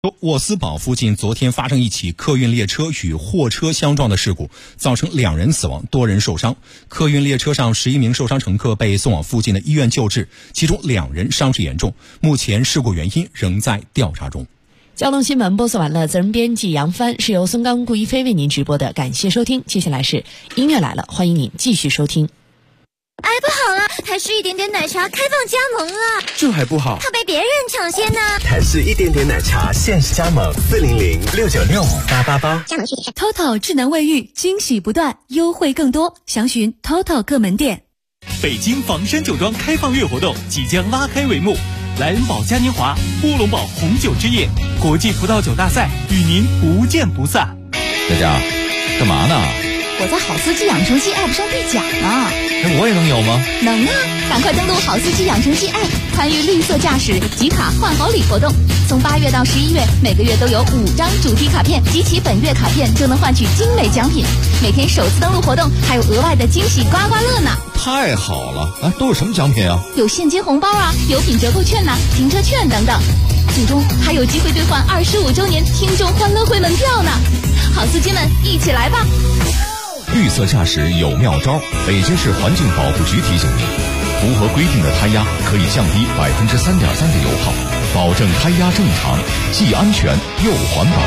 沃斯堡附近昨天发生一起客运列车与货车相撞的事故，造成2人死亡，多人受伤。客运列车上11名受伤乘客被送往附近的医院救治，其中2人伤势严重。目前事故原因仍在调查中。 交通新闻播送完了，责任编辑杨帆，是由孙刚、顾一飞为您直播的，感谢收听。接下来是音乐来了，欢迎您继续收听。 哎，不好了，台式一点点奶茶开放加盟了， 这还不好， 怕被别人抢先呢。 台式一点点奶茶限时加盟400-696-888， 加盟具体是 TOTO 智能卫浴，惊喜不断，优惠更多，详询 TOTO 各门店。 北京房山酒庄开放月活动即将拉开帷幕，莱恩堡嘉年华、乌龙堡红酒之夜、国际葡萄酒大赛与您不见不散。 佳佳，干嘛呢？ 我在好司机养成系 App 上兑奖呢。 我也能有吗？ 能啊，赶快登录好司机养成系 App， 参与绿色驾驶集卡换好礼活动。从8月到11月，每个月都有5张主题卡片，集齐本月卡片就能换取精美奖品。每天首次登录活动还有额外的惊喜刮刮乐呢。 太好了！啊，都有什么奖品啊？ 有现金红包啊，油品折扣券呐，停车券等等。最终还有机会兑换25周年听众欢乐会门票呢。好司机们，一起来吧！ 绿色驾驶有妙招，北京市环境保护局提醒您，符合规定的胎压可以降低3.3%的油耗，保证胎压正常，既安全又环保。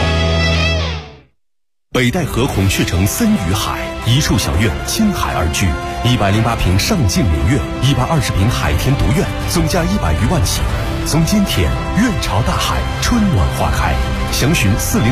北戴河孔雀城森与海一处小院，倾海而居，108平上镜明月，120平海天独院，总价100余万起。从今天院朝大海，春暖花开。详询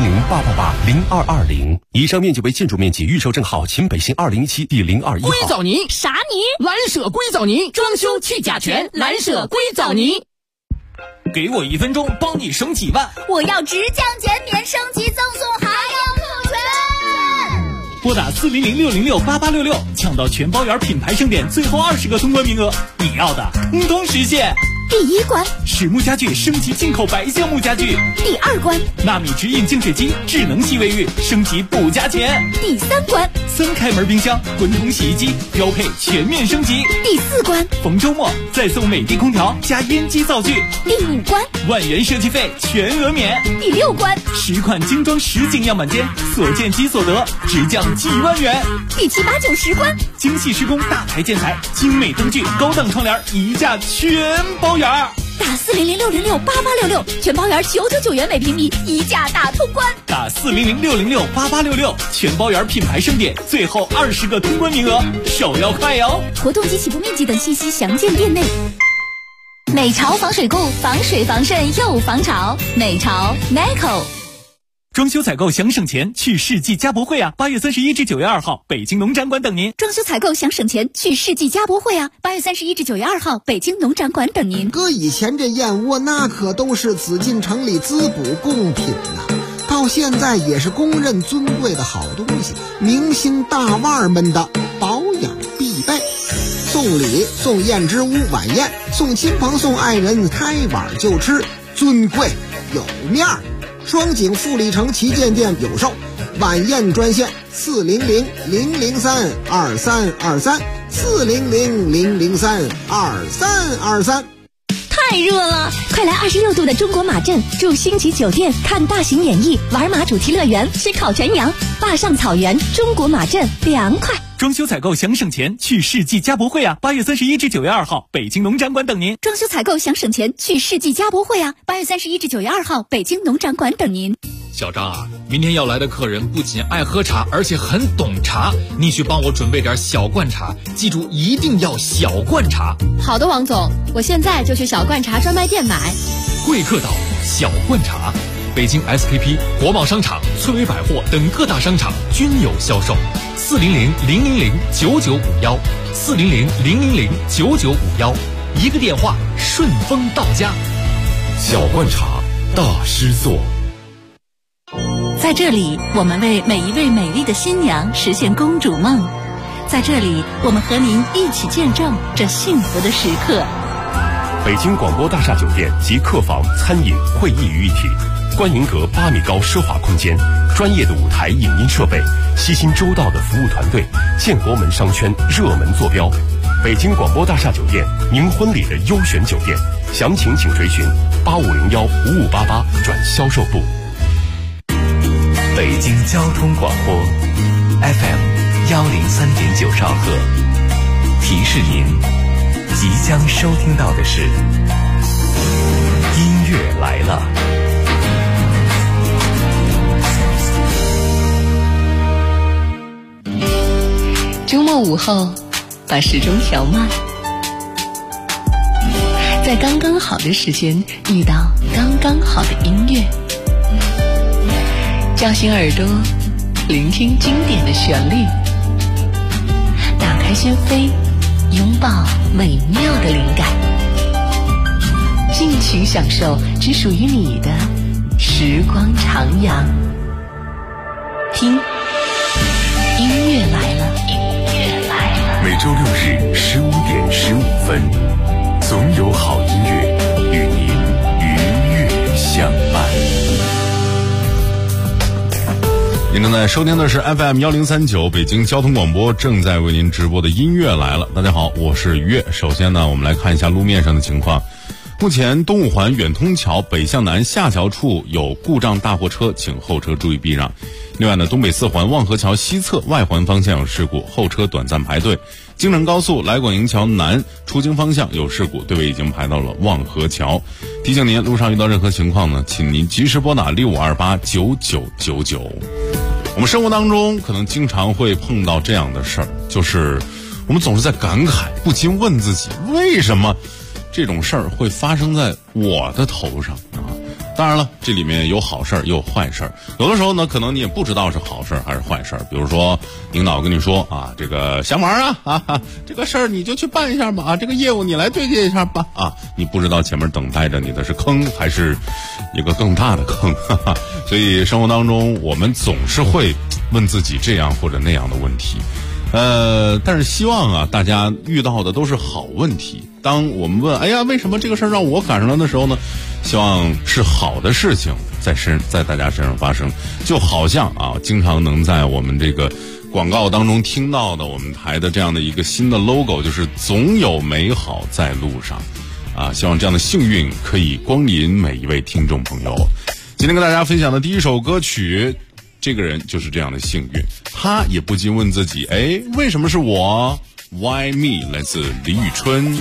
400-888-0220。以上面积为建筑面积，预售证号秦北新2017第021号。 硅藻泥啥泥？ 蓝舍硅藻泥，装修去甲醛，蓝舍硅藻泥。 给我1分钟，帮你省几万。 我要直降减免，升级赠送还要特权。 拨打400-606-8866，抢到全包圆品牌盛典最后20个通关名额，你要的通实现。 第1关， 实木家具升级进口白橡木家具。 第2关， 纳米直饮净水机智能洗卫浴升级不加钱。 第3关 ，3开门冰箱滚筒洗衣机标配全面升级。 第4关， 逢周末再送美的空调加烟机灶具。 第5关 ，10000元设计费全额免。 第6关 ，10款精装实景样板间，所见即所得，直降几万元。 第7、8、9、10关， 精细施工大牌建材，精美灯具高档窗帘一价全包圆。 打400-606-8866，全包圆999元每平米，一价大通关。 打400-606-8866，全包圆品牌盛典最后20个通关名额，手要快哟！ 活动及起步面积等信息详见店内。美潮防水固，防水防渗又防潮。美潮 Neco。 装修采购想省钱，去世纪家博会啊！8月31至9月2号，北京农展馆等您。 装修采购想省钱，去世纪家博会啊！8月31至9月2号，北京农展馆等您。 搁以前这燕窝那可都是紫禁城里滋补贡品呐，到现在也是公认尊贵的好东西，明星大腕们的保养必备。送礼送燕之屋晚宴，送亲朋送爱人开碗就吃，尊贵有面儿。双井富力城旗舰店有售，晚宴专线400-003-2323 400-003-2323。 太热了，快来26度的中国马镇住星级酒店，看大型演艺，玩马主题乐园，吃烤全羊，坝上草原，中国马镇凉快。 装修采购想省钱，去世纪家博会啊！8月31至9月2号，北京农展馆等您。 装修采购想省钱，去世纪家博会啊！8月31至9月2号，北京农展馆等您。 小张啊，明天要来的客人不仅爱喝茶，而且很懂茶，你去帮我准备点小罐茶，记住一定要小罐茶。 好的，王总，我现在就去小罐茶专卖店买。 贵客岛小罐茶，北京 SKP、国贸商场、村委百货等各大商场均有销售。400-000-9951 400-000-9951，一个电话，顺丰到家。 小罐茶，大师做。 在这里，我们为每一位美丽的新娘实现公主梦。在这里，我们和您一起见证这幸福的时刻。 北京广播大厦酒店集客房、餐饮、会议于一体，观云阁8米高奢华空间，专业的舞台影音设备，悉心周到的服务团队，建国门商圈热门坐标。北京广播大厦酒店，您婚礼的优选酒店， 详情请垂询8501-5588转销售部。 北京交通广播 FM103.9兆赫，提示您即将收听到的是音乐来了。 周末午后，把时钟调慢，在刚刚好的时间遇到刚刚好的音乐，叫醒耳朵，聆听经典的旋律，打开心扉，拥抱美妙的灵感，尽情享受只属于你的时光徜徉。听，音乐来了，音乐来了。 每周六日15点15分，总有好音乐与您愉悦相伴。 您正在收听的是 FM1039 北京交通广播正在为您直播的音乐来了。大家好，我是于越。首先呢，我们来看一下路面上的情况。目前东五环远通桥北向南下桥处有故障大货车，请后车注意避让。另外呢，东北四环望河桥西侧外环方向有事故，后车短暂排队。京承高速来广营桥南出京方向有事故，队尾已经排到了望河桥。提醒您，路上遇到任何情况呢，请您及时拨打65289999。我们生活当中可能经常会碰到这样的事儿，就是我们总是在感慨，不禁问自己，为什么这种事儿会发生在我的头上啊？当然了，这里面有好事儿也有坏事儿，有的时候呢，可能你也不知道是好事儿还是坏事儿。比如说，领导跟你说啊，这个小马啊，这个事儿你就去办一下吧，啊，这个业务你来对接一下吧，啊，你不知道前面等待着你的是坑还是一个更大的坑，所以生活当中我们总是会问自己这样或者那样的问题。但是希望啊，大家遇到的都是好问题。当我们问，哎呀，为什么这个事儿让我赶上了的时候呢？希望是好的事情在大家身上发生。就好像啊，经常能在我们这个广告当中听到的我们台的这样的一个新的 logo， 就是总有美好在路上啊。希望这样的幸运可以光临每一位听众朋友。今天跟大家分享的第一首歌曲，这个人就是这样的幸运，他也不禁问自己，哎，为什么是我 ？Why me？ 来自李宇春。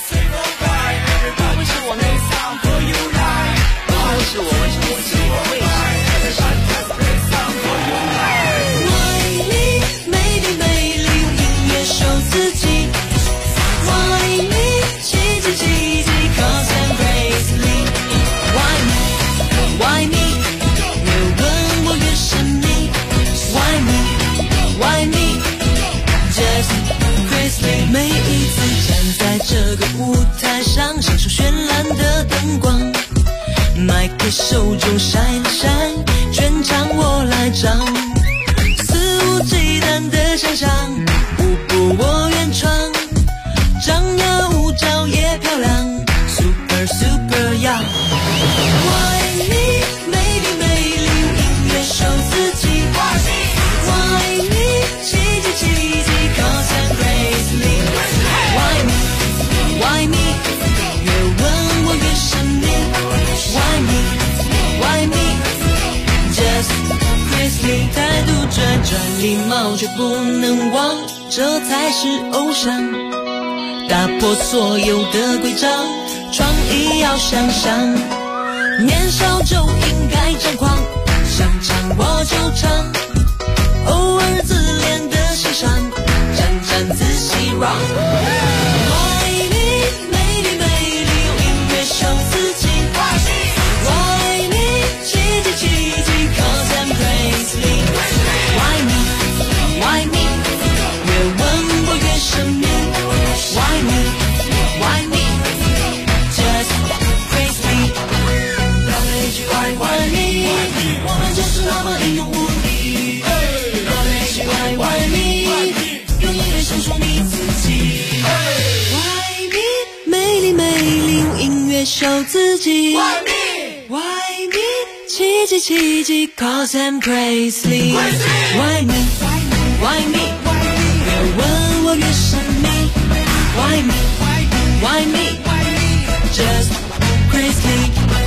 每一次站在这个舞台上，享受绚烂的灯光，麦克手中闪了闪，全场我来唱，肆无忌惮的想象，舞步我原创，张牙舞爪也漂亮 ，Super Super 呀！Why me？ 美丽美丽，用音乐守自己。Why me？ 奇迹奇迹 ，Cause I'm crazy。Why me？ Why me？ 越问我越神秘。Why me？ Why me？Just crazy， 态度转转，礼貌却不能忘，这才是偶像。打破所有的规章，创意要想象。年少就应该张狂，想唱我就唱，偶尔自恋的欣赏，沾沾自喜 rock。Why me？ 美丽美丽，用音乐守自己。Why me？ 奇迹奇迹 ，Cause I'm crazy。Why me？Why me？ 越问我越神秘。Why me？Why me？Just crazy。让那句爱 Why me？ 我们就是那么英勇无敌。让那句爱 Why me？ 用音乐诉说你自己。Why me？ 美丽美丽，用音乐守自己。Why me？Why me？ 奇迹奇迹 ，Cause I'm crazy。Why me？Why me？ 越问我越神秘。Why me？Why me？ just crazy。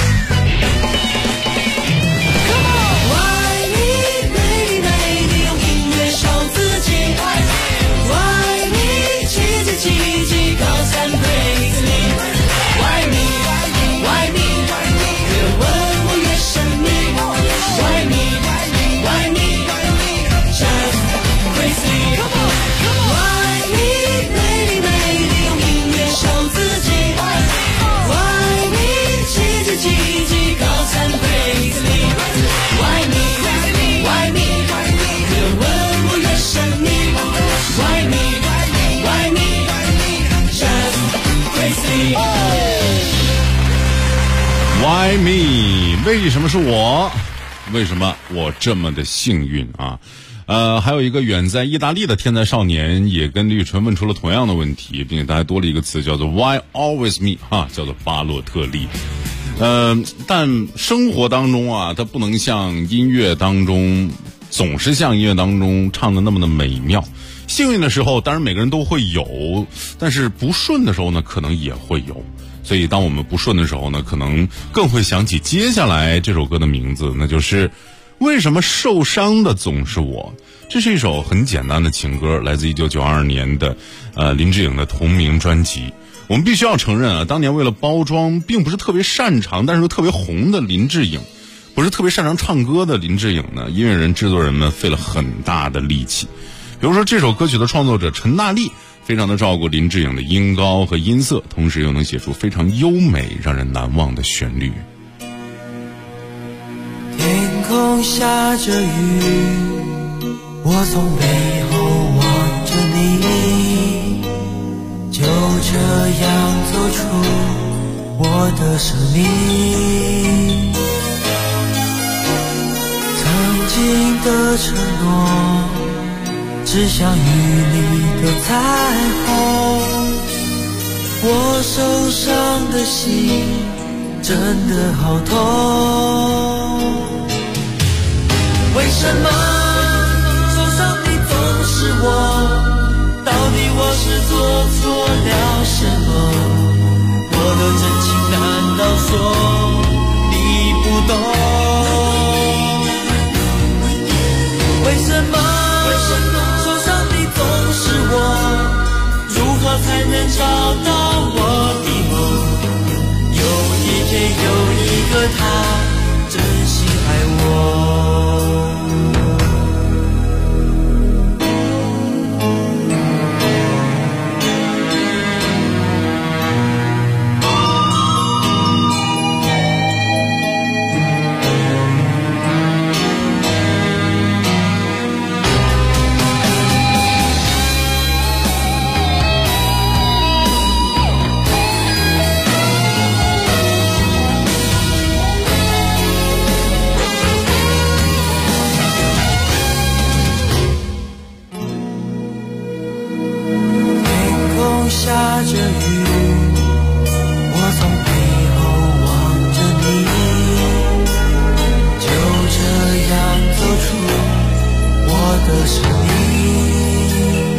Why me？ 为什么是我？为什么我这么的幸运啊？还有一个远在意大利的天才少年也跟李宇春问出了同样的问题，并且他还多了一个词叫做 Why always me？ 叫做巴洛特利。但生活当中啊，它不能像音乐当中，总是像音乐当中唱的那么的美妙。幸运的时候，当然每个人都会有，但是不顺的时候呢，可能也会有。所以当我们不顺的时候呢，可能更会想起接下来这首歌的名字，那就是为什么受伤的总是我。这是一首很简单的情歌，来自1992年的林志颖的同名专辑。我们必须要承认啊，当年为了包装并不是特别擅长但是又特别红的林志颖，不是特别擅长唱歌的林志颖呢，音乐人制作人们费了很大的力气。比如说这首歌曲的创作者陈大力非常的照顾林志颖的音高和音色，同时又能写出非常优美让人难忘的旋律。 天空下着雨，我从背后望着你，就这样走出我的生命。曾经的承诺只像雨里的彩虹，我受伤的心真的好痛。为什么受伤的总是我？到底我是做错了什么？我的真情难道说你不懂？为什么受伤的总是我？如何才能找到我的梦？有一天有一个他真心爱我。下着雨，我从背后望着你，就这样走出我的生命。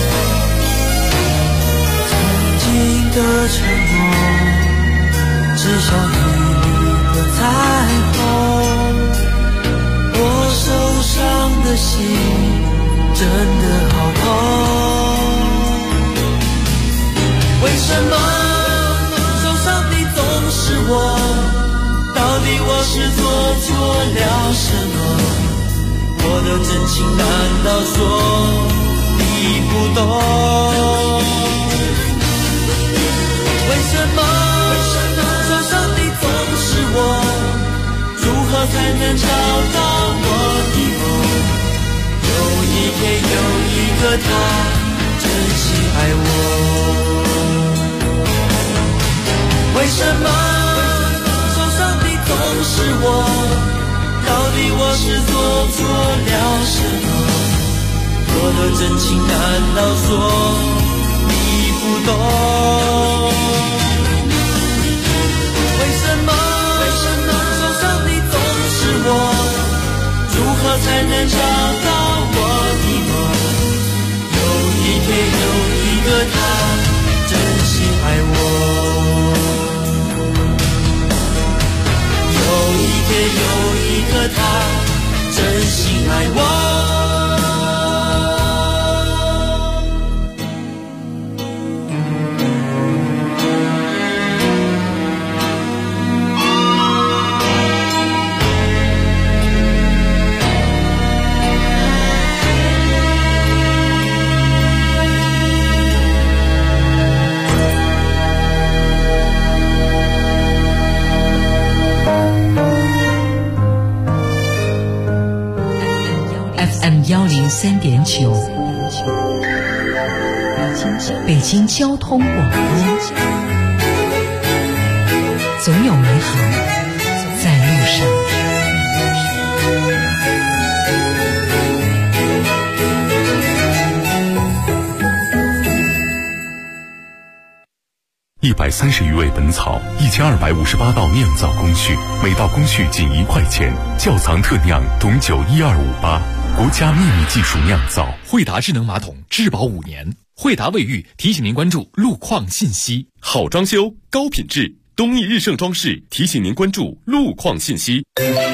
曾经的承诺只像雨里的彩虹，我受伤的心真的好痛。为什么受伤的总是我？到底我是做错了什么？我的真情难道说你不懂？为什么受伤的总是我？如何才能找到我的梦？有一天有一个他真心爱我。为什么受伤的总是我？到底我是做错了什么？我的真情难道说你不懂？为什么受伤的总是我？如何才能找到我的梦？有一天有一个他真心爱我。 有一个他真心爱我。 FM103.9，北京交通广播，总有美好在路上。 130余味本草，1258道酿造工序，每道工序仅1块钱。窖藏特酿董酒12588，国家秘密技术酿造。 惠达智能马桶质保5年。惠达卫浴提醒您关注路况信息。 好装修，高品质，东义日盛装饰提醒您关注路况信息。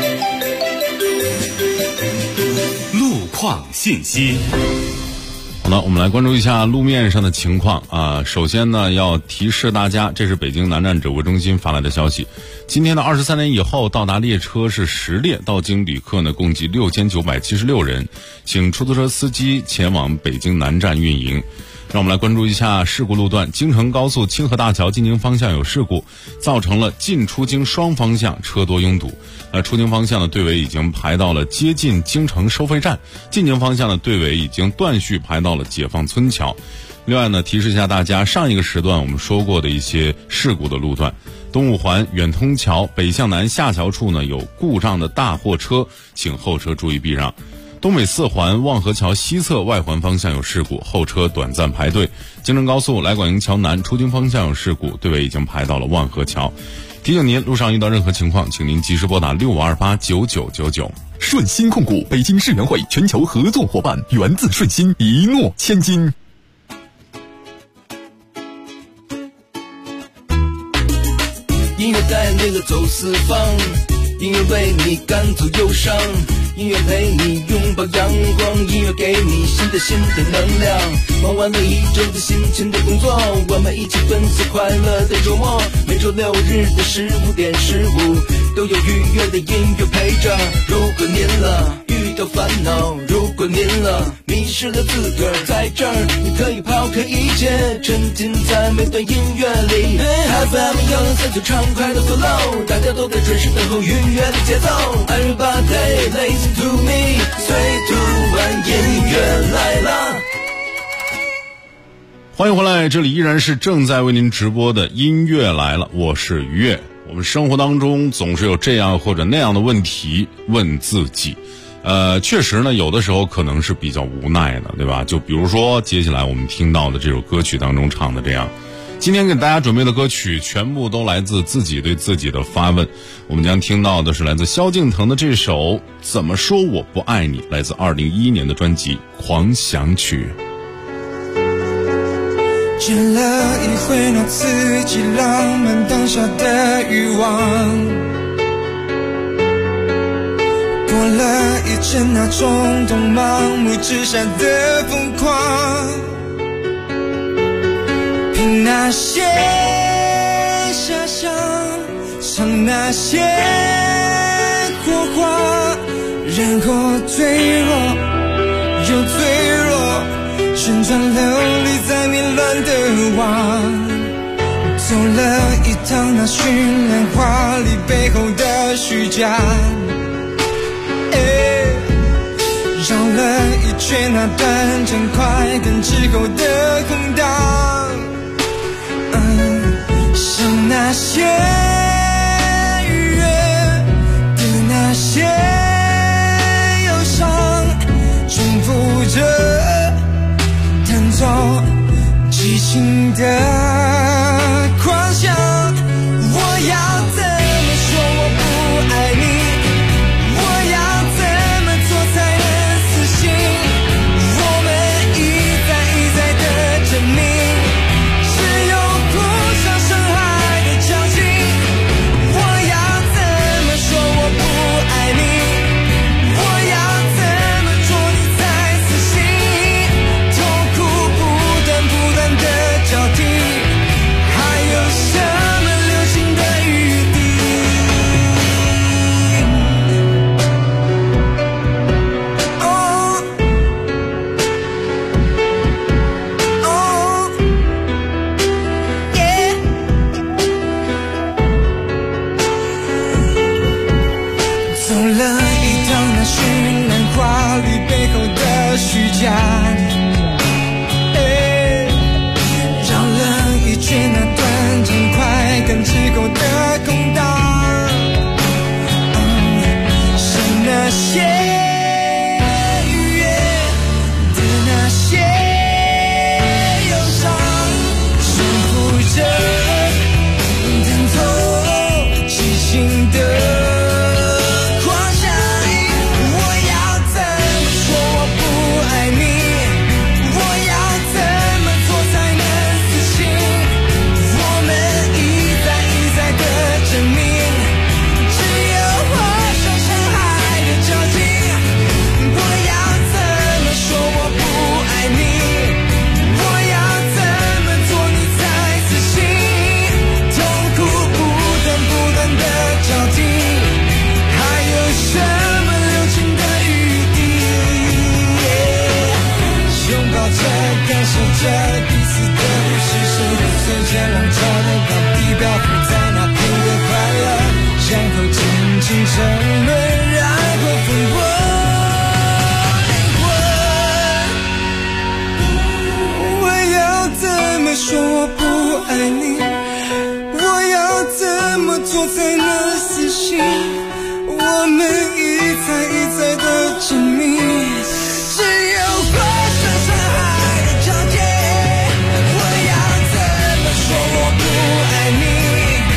路况信息。 好了，我们来关注一下路面上的情况啊。首先呢，要提示大家，这是北京南站指挥中心发来的消息。今天的23点以后到达列车是10列，到京旅客呢共计6976人，请出租车司机前往北京南站运营。让我们来关注一下事故路段，京承高速清河大桥进京方向有事故，造成了进出京双方向车多拥堵。出京方向的队尾已经排到了接近京承收费站，进京方向的队尾已经断续排到了解放村桥。另外呢，提示一下大家，上一个时段我们说过的一些事故的路段，东五环远通桥北向南下桥处呢有故障的大货车，请后车注意避让。东北4环望河桥西侧外环方向有事故，后车短暂排队。京承高速来广营桥南出京方向有事故，队尾已经排到了望河桥。提醒您，路上遇到任何情况，请您及时拨打65289999。 顺鑫控股北京世园会全球合作伙伴，源自顺鑫，一诺千金。 音乐带领了走四方，音乐为你赶走忧伤，音乐陪你拥抱阳光，音乐给你新的能量。忙完了一周的辛勤的工作，我们一起奔赴快乐的周末。每周6日的15点15，都有愉悦的音乐陪着。如果您遇到烦恼，如果您迷失了自个儿，在这儿你可以抛开一切，沉浸在每段音乐里。FM103就畅快的 flow， 大家都在准时等候愉悦的节奏。Everybody listen to me， 最突然音乐来了。 欢迎回来，这里依然是正在为您直播的音乐来了，我是于越。我们生活当中总是有这样或者那样的问题问自己，确实呢，有的时候可能是比较无奈的，对吧？就比如说接下来我们听到的这首歌曲当中唱的这样。今天给大家准备的歌曲全部都来自自己对自己的发问。我们将听到的是来自萧敬腾的这首《怎么说我不爱你》，来自2011年的专辑《狂想曲》。 见了一回那刺激浪漫当下的欲望，过了一阵那冲动盲目之下的疯狂，凭那些遐想，唱那些火花，然后坠落又坠落，旋转流离在迷乱的网，走了一趟那绚烂华丽背后的虚假，绕了一圈那短暂快感之后的空荡，像那些愉悦的那些忧伤，重复着弹奏激情的狂想。我要怎么说我不爱你，我要怎么做才能死心，我们一再的证明，只有互相伤害的交集。我要怎么说我不假，绕了一圈那短暂快感之后的空荡，是那些愉悦的那些忧伤，束缚着疼痛激情的沉沦，然后风波灵魂。我要怎么说我不爱你？我要怎么做才能死心？我们一再一再的证明，只有过深山海的交界。我要怎么说我不爱你？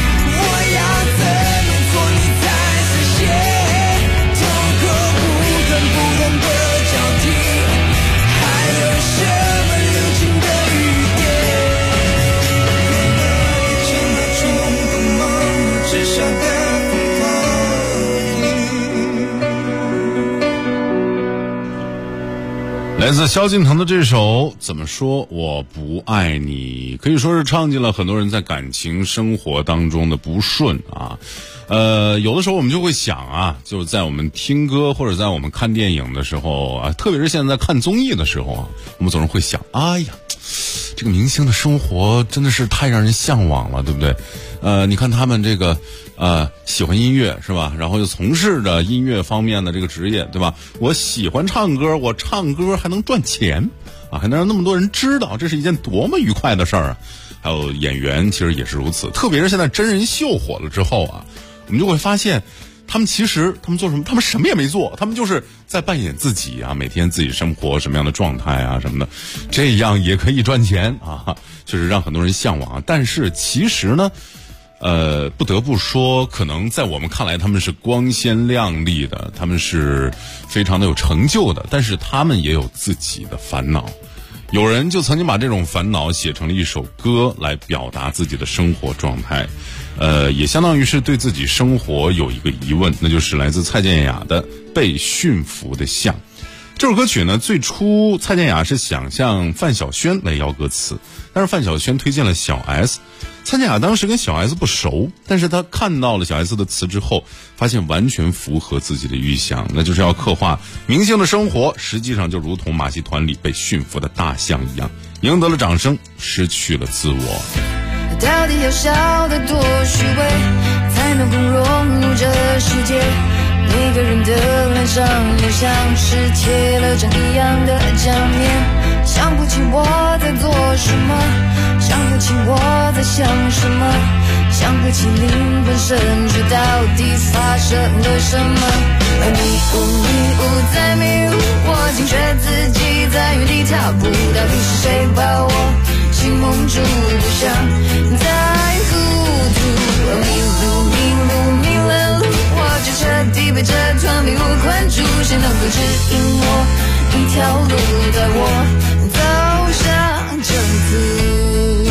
来自萧敬腾的这首怎么说我不爱你，可以说是唱尽了很多人在感情生活当中的不顺啊。有的时候我们就会想啊，就是在我们听歌或者在我们看电影的时候啊，特别是现在看综艺的时候啊，我们总是会想，哎呀，这个明星的生活真的是太让人向往了，对不对？你看他们这个喜欢音乐是吧？然后又从事着音乐方面的这个职业，对吧？我喜欢唱歌，我唱歌还能赚钱啊，还能让那么多人知道，这是一件多么愉快的事儿啊！还有演员其实也是如此，特别是现在真人秀火了之后啊，我们就会发现他们做什么？他们什么也没做，他们就是在扮演自己啊，每天自己生活什么样的状态啊什么的，这样也可以赚钱啊，就是让很多人向往。但是其实呢，不得不说，可能在我们看来他们是光鲜亮丽的，他们是非常的有成就的，但是他们也有自己的烦恼。有人就曾经把这种烦恼写成了一首歌来表达自己的生活状态，也相当于是对自己生活有一个疑问，那就是来自蔡健雅的《被驯服的象》。这首歌曲呢，最初蔡健雅是想向范晓萱来要歌词，但是范晓萱推荐了小 S。蔡健雅当时跟小 S 不熟，但是他看到了小 S 的词之后，发现完全符合自己的预想，那就是要刻画明星的生活，实际上就如同马戏团里被驯服的大象一样，赢得了掌声，失去了自我。 到底要笑得多虚伪，才能够融入这世界？每个人的脸上也像是贴了张一样的假面，想不起我在做什么，想不起我在想什么，想不起灵魂深处到底发生了什么。迷雾在迷雾，我惊觉自己在原地踏步，到底是谁把我心蒙住，不想再糊涂。迷了路，我就彻底被这团迷雾困住，谁能够指引我一条路，带我走向正途。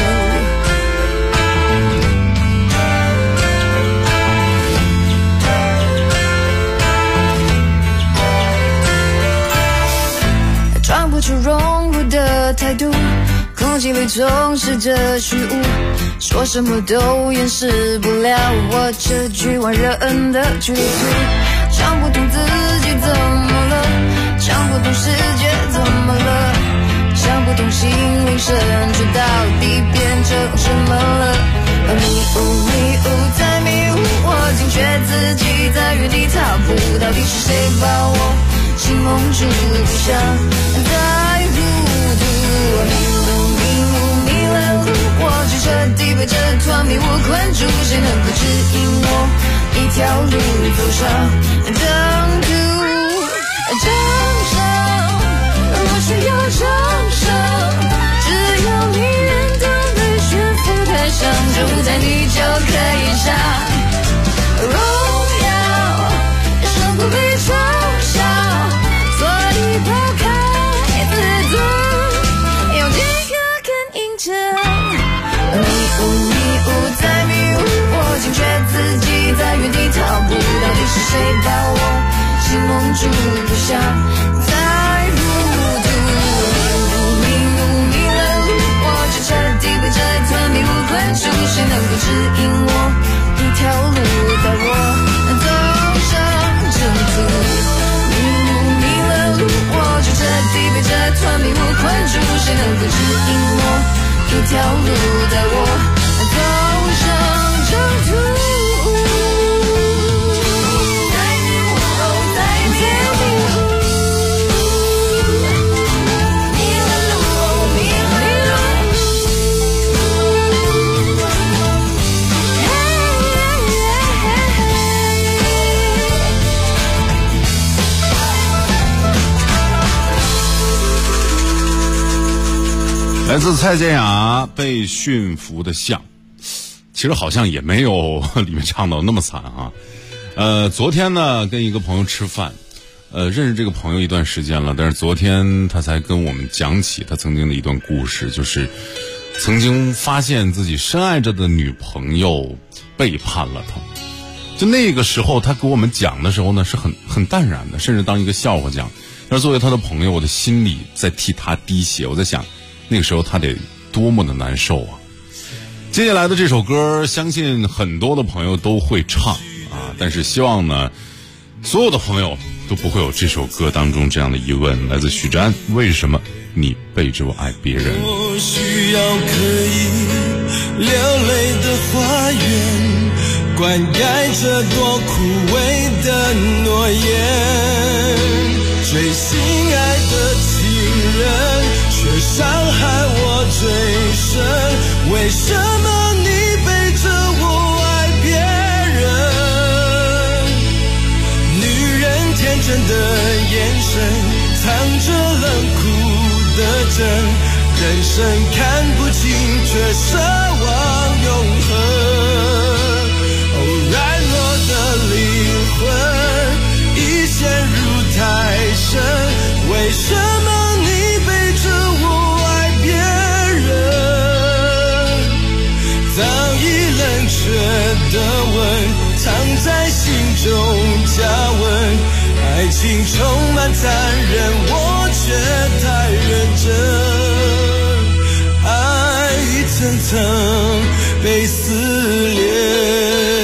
装不出融入的态度，空气里充斥着虚无，说什么都掩饰不了我这局外人的局促。想不通自己怎么了，想不通世界怎么了，想不通心灵深处到底变成什么了。迷雾在迷雾，我惊觉自己在原地踏步，到底是谁把我心情蒙住不想再糊涂。迷了路，我就彻底被这团迷雾困住，谁能够指引我一条路走上征途？掌声，我需要掌声，只要你愿当被驯服台上，就在你就可以上荣耀，胜负比嘲笑，所以抛开自尊，用几个更硬证。迷雾在迷雾，我惊觉自己在原地踏步，到底是谁把我心蒙住，不想再糊涂。迷了路，我就彻底被这团迷雾困住，谁能够指引我一条路带我走上征途？迷了路，我就彻底被这团迷雾困住，谁能够指引我一条路带我走上征途？ 来自蔡健雅被驯服的象，其实好像也没有里面唱到那么惨啊。昨天呢跟一个朋友吃饭，认识这个朋友一段时间了，但是昨天他才跟我们讲起他曾经的一段故事，就是曾经发现自己深爱着的女朋友背叛了他。就那个时候他给我们讲的时候呢是很淡然的，甚至当一个笑话讲，但是作为他的朋友，我的心里在替他滴血，我在想那个时候他得多么的难受啊。接下来的这首歌相信很多的朋友都会唱啊，但是希望呢所有的朋友都不会有这首歌当中这样的疑问。来自许志安，为什么你背着我爱别人？ 我需要可以流泪的花园，灌溉着多枯萎的诺言，最心爱的情人却伤害我最深，为什么你背着我爱别人？女人天真的眼神藏着冷酷的真，人生看不清却奢望永恒。软弱的灵魂已陷入太深，为什么你背着我爱别人？早已冷却的吻藏在心中加温，爱情充满残忍，我却太认真，爱一层层被撕裂。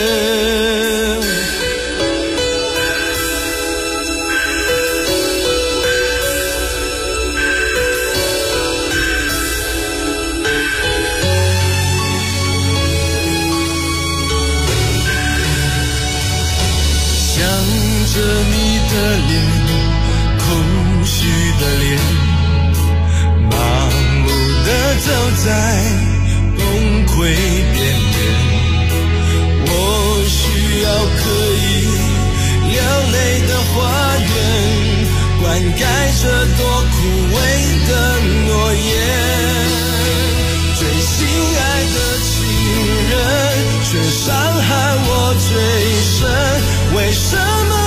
着你的脸，空虚的脸，麻木地走在崩溃边缘。我需要可以流泪的花园，灌溉着多枯萎的诺言。最心爱的情人却伤害我最深，为什么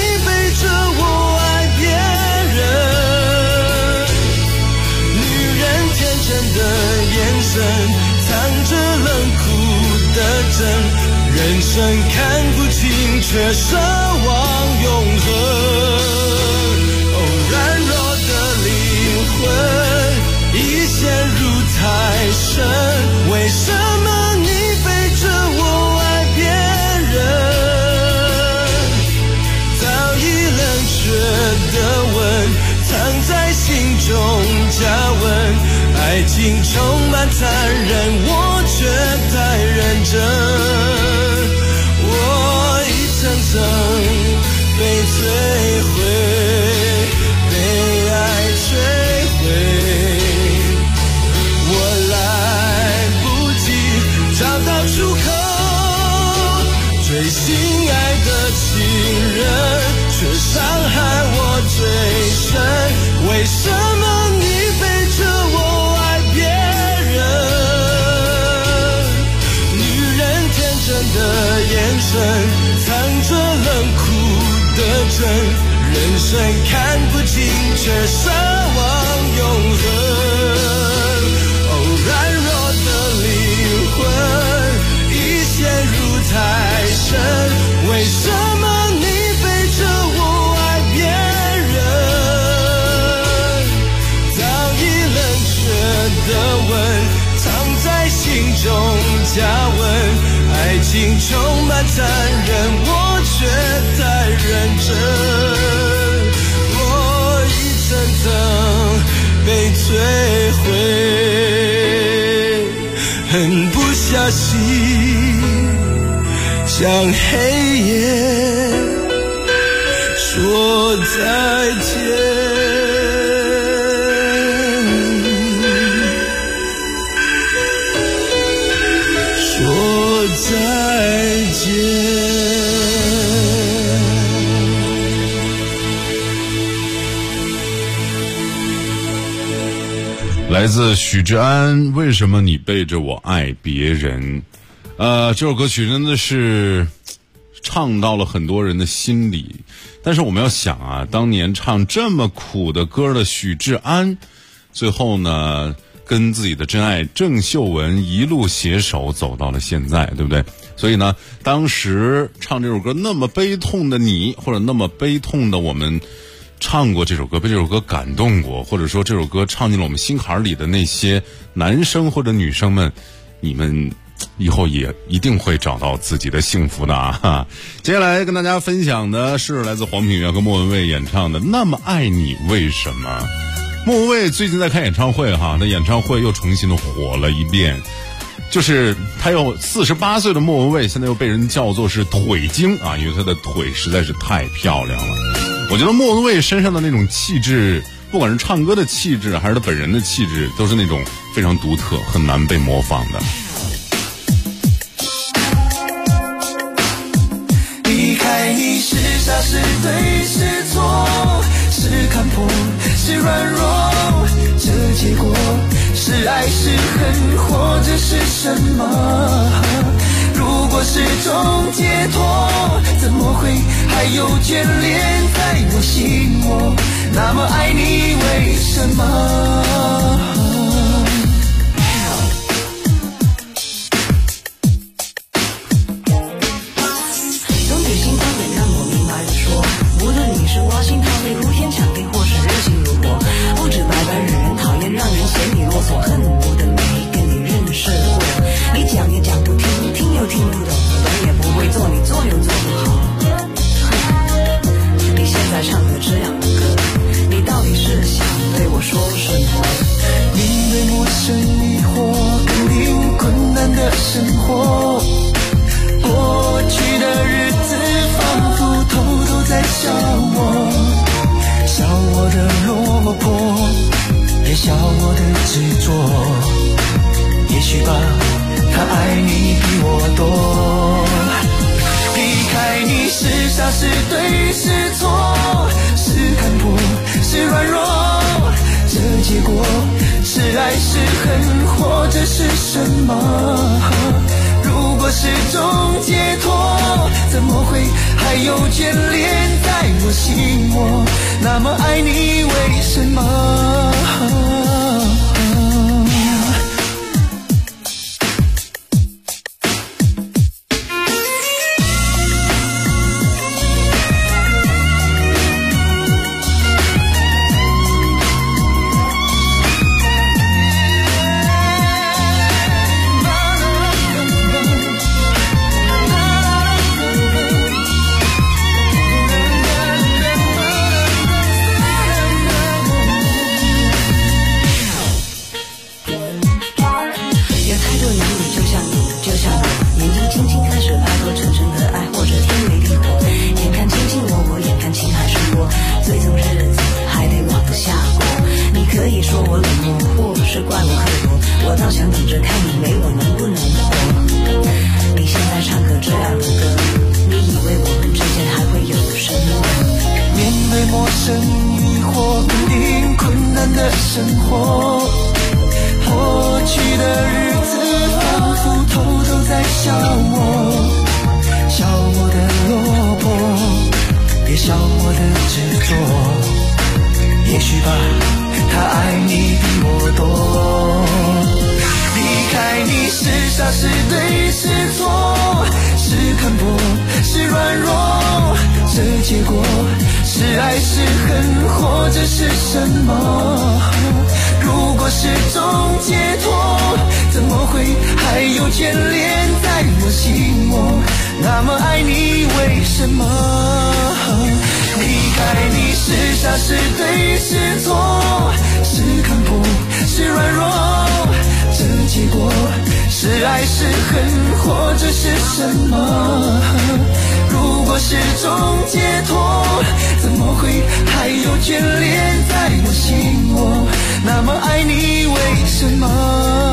藏着冷酷的真，人生看不清却奢望永恒。软弱的灵魂已陷入太深，为什么你背着我爱别人？早已冷却的吻藏在心中加温，爱情充满残忍，我却太认真，我一层层被摧毁。 生，人生看不清，却奢望永恒。软弱的灵魂已陷入太深，为什么你背着我爱别人？早已冷却的吻，藏在心中加温。爱情充满残忍，我却太认真，我一层层被摧毁，很不小心向黑夜说再见。再见。 来自许志安，为什么你背着我爱别人？这首歌曲真的是唱到了很多人的心里，但是我们要想啊，当年唱这么苦的歌的许志安，最后呢跟自己的真爱郑秀文一路携手走到了现在，对不对？所以呢，当时唱这首歌那么悲痛的你，或者那么悲痛的我们唱过这首歌，被这首歌感动过，或者说这首歌唱进了我们心坎里的那些男生或者女生们，你们以后也一定会找到自己的幸福的啊！接下来跟大家分享的是来自黄品源和莫文蔚演唱的《那么爱你为什么》。莫文蔚最近在开演唱会哈，那演唱会又重新的火了一遍，就是他有48岁的莫文蔚，现在又被人叫做是腿精啊，因为他的腿实在是太漂亮了。我觉得莫文蔚身上的那种气质，不管是唱歌的气质还是他本人的气质，都是那种非常独特，很难被模仿的。 离开你是傻是对是错，是看破是软弱，这结果是爱是恨或者是什么？如果是种解脱，怎么会还有眷恋在我心窝？那么爱你为什么？ 从你心上面让我明白的说，无论你是挖心掏肺呼天抢地，或是热情如火，不止白白惹人讨厌，让人嫌你啰嗦，恨我的没跟你认识过。你讲也讲不听，听又听不懂，懂也不会做，你做又做不好。你现在唱的这样的歌，你到底是想对我说什么？ 面对陌生疑惑，肯定困难的生活，过去的日子仿佛偷偷在笑我，笑我的落魄，也笑我的执着。也许吧，他爱你比我多。离开你是傻是对是错，是看破是软弱，这结果是爱是恨或者是什么？如果是种解脱，怎么会还有眷恋在我心窝？那么爱你为什么？ 别笑我的执着，也许吧，他爱你比我多。离开你是傻是对是错，是看破是软弱，这结果是爱是恨或者是什么？如果是种解脱，怎么会还有眷恋在我心窝？那么爱你为什么？离开你是傻是对是错，是看破是软弱，这结果是爱是恨或者是什么？如果是种解脱，怎么会还有眷恋在我心窝？那么爱你为什么？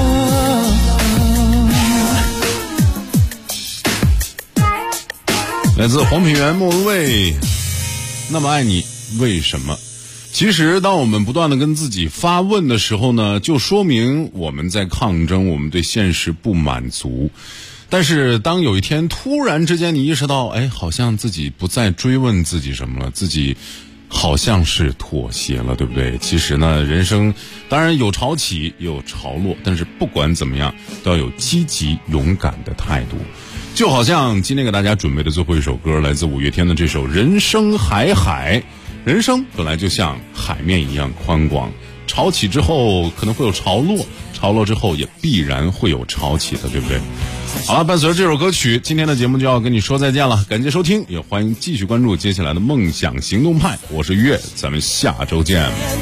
来自黄品源莫文蔚，那么爱你为什么？其实当我们不断的跟自己发问的时候呢，就说明我们在抗争，我们对现实不满足。但是当有一天突然之间你意识到，好像自己不再追问自己什么了，自己好像是妥协了，对不对？其实呢，人生当然有潮起有潮落，但是不管怎么样都要有积极勇敢的态度。就好像今天给大家准备的最后一首歌，来自五月天的这首《人生海海》。人生本来就像海面一样宽广，潮起之后可能会有潮落，潮落之后也必然会有潮起的，对不对？好了，伴随着这首歌曲，今天的节目就要跟你说再见了。感谢收听，也欢迎继续关注接下来的梦想行动派。我是月，咱们下周见。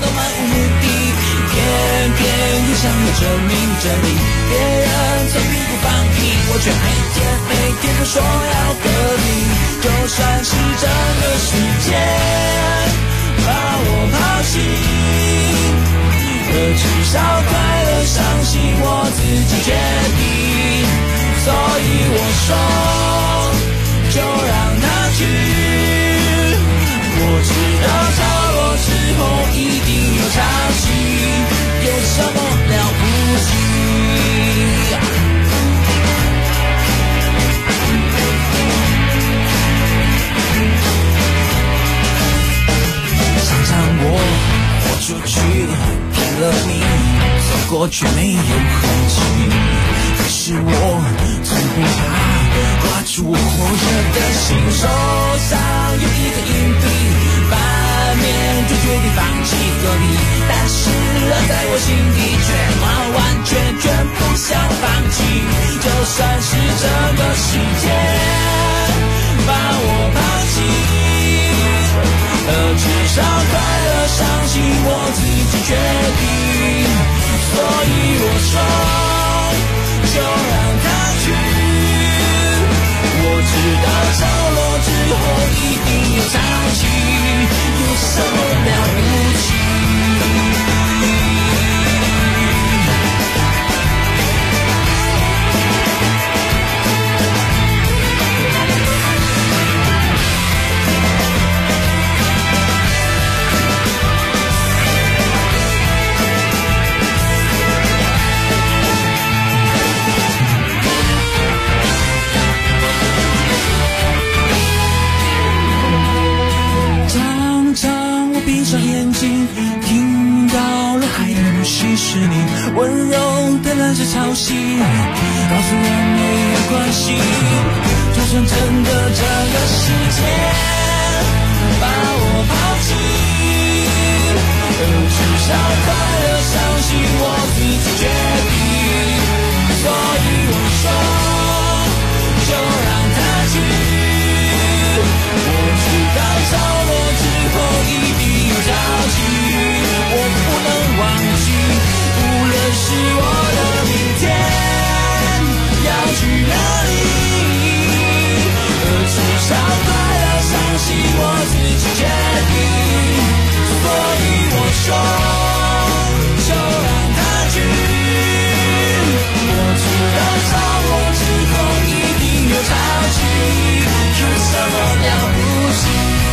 想要证明真理，别人从屁股放屁，我却每天都说要隔离。就算是整个世界把我抛弃，可至少快乐伤心我自己决定。所以我说，就让它去。我知道潮落之后一定有潮起，有什么了不起？常常我豁出去骗了你，走过却没有痕迹。可是我从不怕挂住我火热的心，手上有一个硬币，反面就决定放弃隔离。但是在我心底却完完全不想放弃。就算是整个世界把我抛弃，至少快乐伤心我自己决定。所以我说，就让它去。我知道潮落之后一定有潮起，有什么了不起？闭上眼睛，听到了海的呼吸，是你温柔的蓝色潮汐，告诉我没有关系。就算真的这个世界把我抛弃，至少快乐伤心我自己决定。所以我说，就让它去。我知道潮落之后一定有潮起，我不能忘记，无论是我的明天要去哪里，至少快乐伤心我自己决定。所以我说，就让它去。我知道潮落之后一定有潮起，有什么了不起？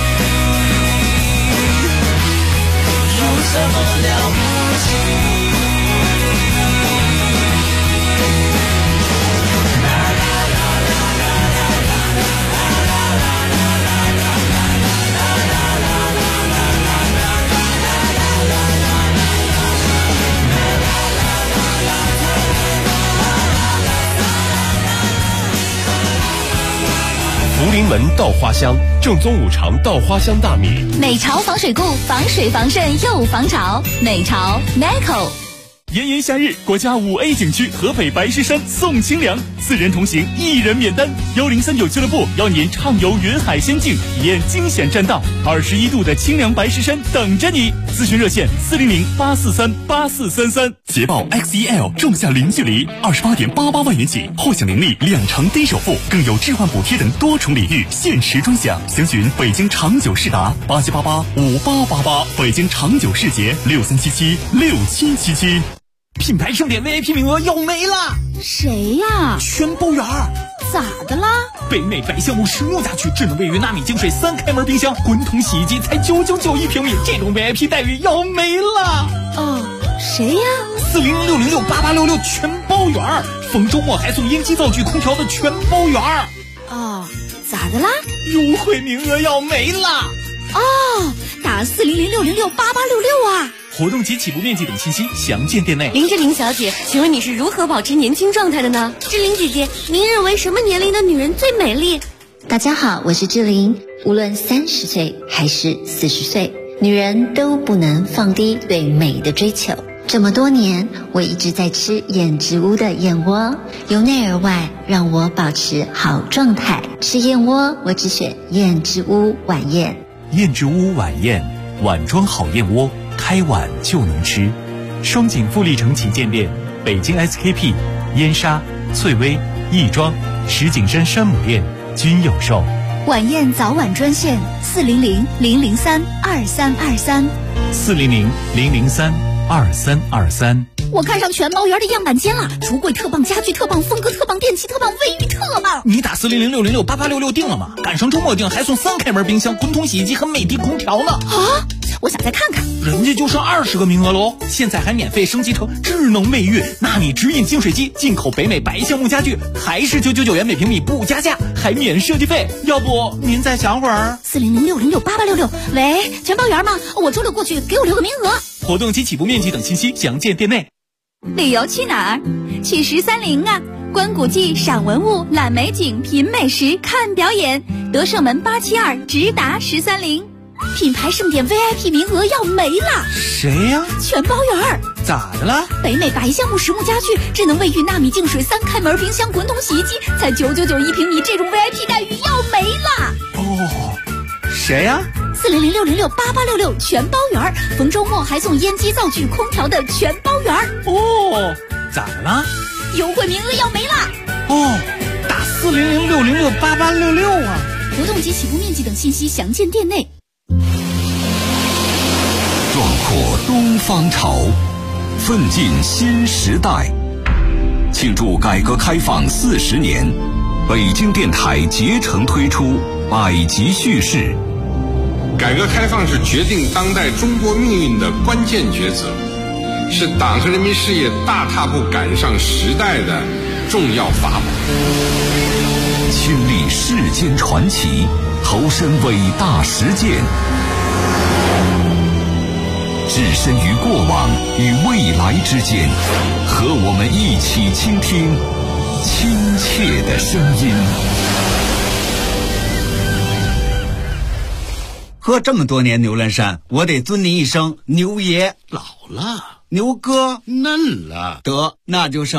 有什么了不起？啦啦啦啦啦啦啦啦啦啦啦啦啦啦。 门稻花香，正宗5常稻花香大米。 美潮防水固，防水防渗又防潮。美潮 Meco。 炎炎夏日，国家5A 景区合肥白石山送清凉，4人同行1人免单。1039俱乐部邀您畅游云海仙境，体验惊险栈道，21度的清凉白石山等着你。咨询热线400-843-8433。 捷豹 XEL 仲夏零距离，28.88万元起，获享年利2成低首付，更有置换补贴等多重礼遇，限时专享。详询北京长久世达87885888，北京长久世捷63776777。 品牌盛典 VIP 名额要没了， 谁呀？ 全包圆。 咋的啦？ 北美白橡木实木家具智能卫浴纳米净水3开门冰箱滚筒洗衣机才999一平米，这种 VIP 待遇要没了。 哦，谁呀 ？400-606-8866全包圆，逢周末还送烟机灶具空调的全包圆。 哦，咋的啦？ 优惠名额要没了。 哦，打400-606-8866啊。 活动及起步面积等信息详见店内。 林志玲小姐，请问你是如何保持年轻状态的呢？ 志玲姐姐，您认为什么年龄的女人最美丽？ 大家好，我是志玲。无论30岁还是40岁，女人都不能放低对美的追求。这么多年，我一直在吃燕之屋的燕窝，由内而外让我保持好状态。吃燕窝，我只选燕之屋晚宴。 燕之屋晚宴，碗装好燕窝，开碗就能吃。双井富力城旗舰店、北京 SKP、燕莎、翠微、亦庄、石景山山姆店均有售。 晚宴早晚专线400-003-2323。 400-003-2323。 我看上全包圆的样板间了，橱柜特棒，家具特棒，风格特棒，电器特棒，卫浴特棒。 你打400-606-8866订了吗？赶上周末订还送3开门冰箱、滚筒洗衣机和美的空调呢。 啊！我想再看看。 人家就剩20个名额喽，现在还免费升级成智能卫浴，纳米直饮净水机，进口北美白橡木家具，还是999元每平米不加价，还免设计费。要不您再想会儿 ？400-606-8866。喂，全包圆吗？我周6过去，给我留个名额。 活动及起步面积等信息详见店内。 旅游去哪儿？去13陵啊！观古迹、赏文物、览美景、品美食、看表演。德胜门872直达13陵。品牌盛典 VIP 名额要没了。 谁呀？ 全包圆。 咋的了？ 北美白橡木实木家具、智能卫浴纳米净水3开门冰箱、滚筒洗衣机才999一平米，这种 VIP 待遇要没了。 哦，谁呀 ？400-606-8866全包圆，逢周末还送烟机、灶具、空调的全包圆。 哦，咋的了？ 优惠名额要没了。 哦，打400-606-8866啊！ 活动及起步面积等信息详见店内。 壮阔东方潮，奋进新时代。庆祝改革开放40年，北京电台竭诚推出百集叙事。 改革开放是决定当代中国命运的关键抉择，是党和人民事业大踏步赶上时代的重要法宝。 亲历世间传奇，投身伟大实践，置身于过往与未来之间，和我们一起倾听亲切的声音。 喝这么多年牛栏山，我得尊您一声牛爷。 老了， 牛哥嫩了， 得那就剩